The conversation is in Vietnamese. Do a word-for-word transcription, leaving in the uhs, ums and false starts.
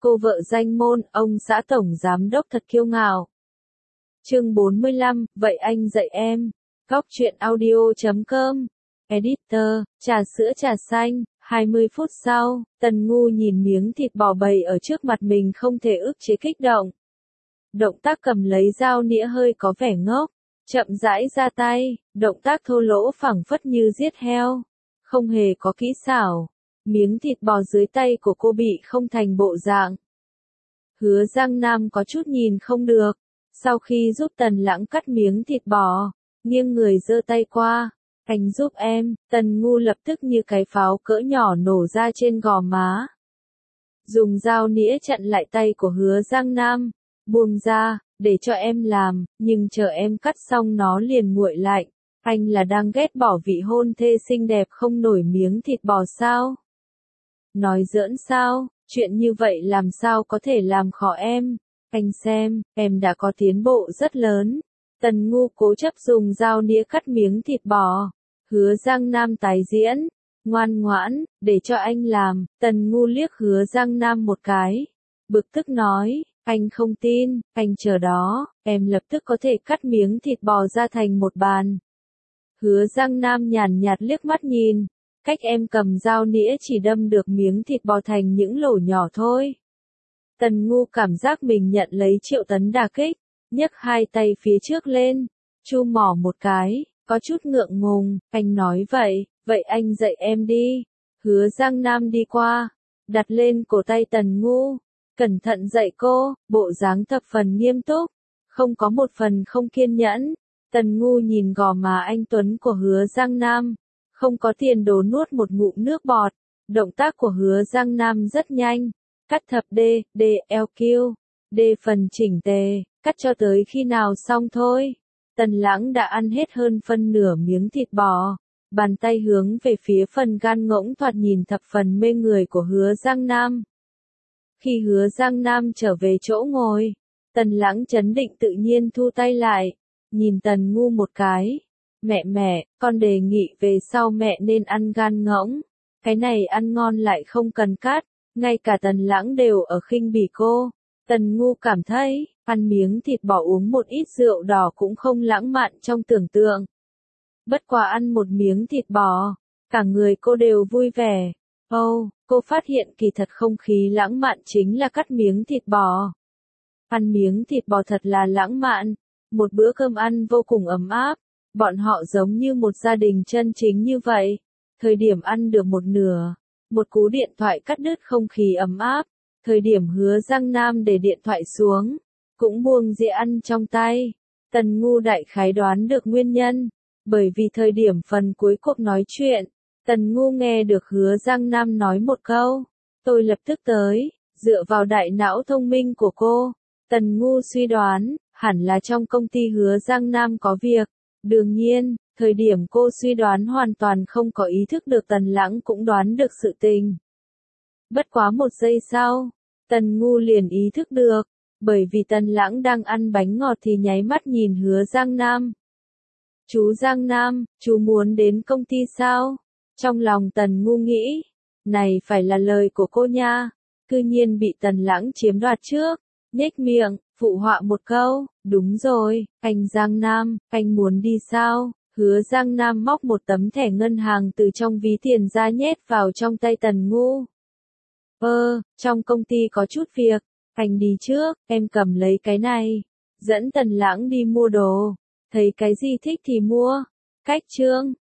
cô vợ danh môn, ông xã tổng giám đốc thật kiêu ngạo. Chương bốn mươi lăm, vậy anh dạy em. Góc truyện audio chấm com. Editor, trà sữa trà xanh. hai mươi phút sau, Tần Ngu nhìn miếng thịt bò bày ở trước mặt mình không thể ức chế kích động. Động tác cầm lấy dao nĩa hơi có vẻ ngốc, chậm rãi ra tay, động tác thô lỗ phẳng phất như giết heo, không hề có kỹ xảo. Miếng thịt bò dưới tay của cô bị không thành bộ dạng. Hứa Giang Nam có chút nhìn không được, sau khi giúp Tần Lãng cắt miếng thịt bò, nghiêng người giơ tay qua, anh giúp em. Tần Ngu lập tức như cái pháo cỡ nhỏ nổ ra trên gò má. Dùng dao nĩa chặn lại tay của Hứa Giang Nam, buông ra, để cho em làm, nhưng chờ em cắt xong nó liền nguội lạnh. Anh là đang ghét bỏ vị hôn thê xinh đẹp không nổi miếng thịt bò sao? Nói giỡn sao, chuyện như vậy làm sao có thể làm khó em? Anh xem, em đã có tiến bộ rất lớn. Tần Ngu cố chấp dùng dao nĩa cắt miếng thịt bò. Hứa Giang Nam tái diễn, ngoan ngoãn, để cho anh làm. Tần Ngu liếc Hứa Giang Nam một cái, bực tức nói, anh không tin, anh chờ đó, em lập tức có thể cắt miếng thịt bò ra thành một bàn. Hứa Giang Nam nhàn nhạt liếc mắt nhìn, cách em cầm dao nĩa chỉ đâm được miếng thịt bò thành những lỗ nhỏ thôi. Tần Ngu cảm giác mình nhận lấy triệu tấn đả kích, nhấc hai tay phía trước lên, chu mỏ một cái, có chút ngượng ngùng. Anh nói vậy, vậy anh dạy em đi. Hứa Giang Nam đi qua, đặt lên cổ tay Tần Ngu, cẩn thận dạy cô, bộ dáng thập phần nghiêm túc, không có một phần không kiên nhẫn. Tần Ngu nhìn gò má anh tuấn của Hứa Giang Nam, không có tiền đồ nuốt một ngụm nước bọt. Động tác của Hứa Giang Nam rất nhanh, cắt thập D, D, L, Q, D phần chỉnh tề, cắt cho tới khi nào xong thôi. Tần Lãng đã ăn hết hơn phân nửa miếng thịt bò, bàn tay hướng về phía phần gan ngỗng thoạt nhìn thập phần mê người của Hứa Giang Nam. Khi Hứa Giang Nam trở về chỗ ngồi, Tần Lãng trấn định tự nhiên thu tay lại, nhìn Tần Ngu một cái. Mẹ mẹ, con đề nghị về sau mẹ nên ăn gan ngỗng. Cái này ăn ngon lại không cần cắt. Ngay cả Tần Lãng đều ở khinh bỉ cô. Tần Ngu cảm thấy, ăn miếng thịt bò uống một ít rượu đỏ cũng không lãng mạn trong tưởng tượng. Bất quá ăn một miếng thịt bò, cả người cô đều vui vẻ. Âu, oh, cô phát hiện kỳ thật không khí lãng mạn chính là cắt miếng thịt bò. Ăn miếng thịt bò thật là lãng mạn, một bữa cơm ăn vô cùng ấm áp, bọn họ giống như một gia đình chân chính như vậy. Thời điểm ăn được một nửa, một cú điện thoại cắt đứt không khí ấm áp. Thời điểm Hứa Giang Nam để điện thoại xuống, cũng buông dĩa ăn trong tay. Tần Ngu đại khái đoán được nguyên nhân, bởi vì thời điểm phần cuối cuộc nói chuyện, Tần Ngu nghe được Hứa Giang Nam nói một câu, tôi lập tức tới. Dựa vào đại não thông minh của cô, Tần Ngu suy đoán, hẳn là trong công ty Hứa Giang Nam có việc. Đương nhiên, thời điểm cô suy đoán hoàn toàn không có ý thức được Tần Lãng cũng đoán được sự tình. Bất quá một giây sau, Tần Ngu liền ý thức được, bởi vì Tần Lãng đang ăn bánh ngọt thì nháy mắt nhìn Hứa Giang Nam. Chú Giang Nam, chú muốn đến công ty sao? Trong lòng Tần Ngu nghĩ, này phải là lời của cô nha, cư nhiên bị Tần Lãng chiếm đoạt trước, nhếch miệng, phụ họa một câu, đúng rồi, anh Giang Nam, anh muốn đi sao? Hứa Giang Nam móc một tấm thẻ ngân hàng từ trong ví tiền ra nhét vào trong tay Tần Ngu. Ơ, trong công ty có chút việc, anh đi trước, em cầm lấy cái này. Dẫn Tần Lãng đi mua đồ, thấy cái gì thích thì mua. Cách chương,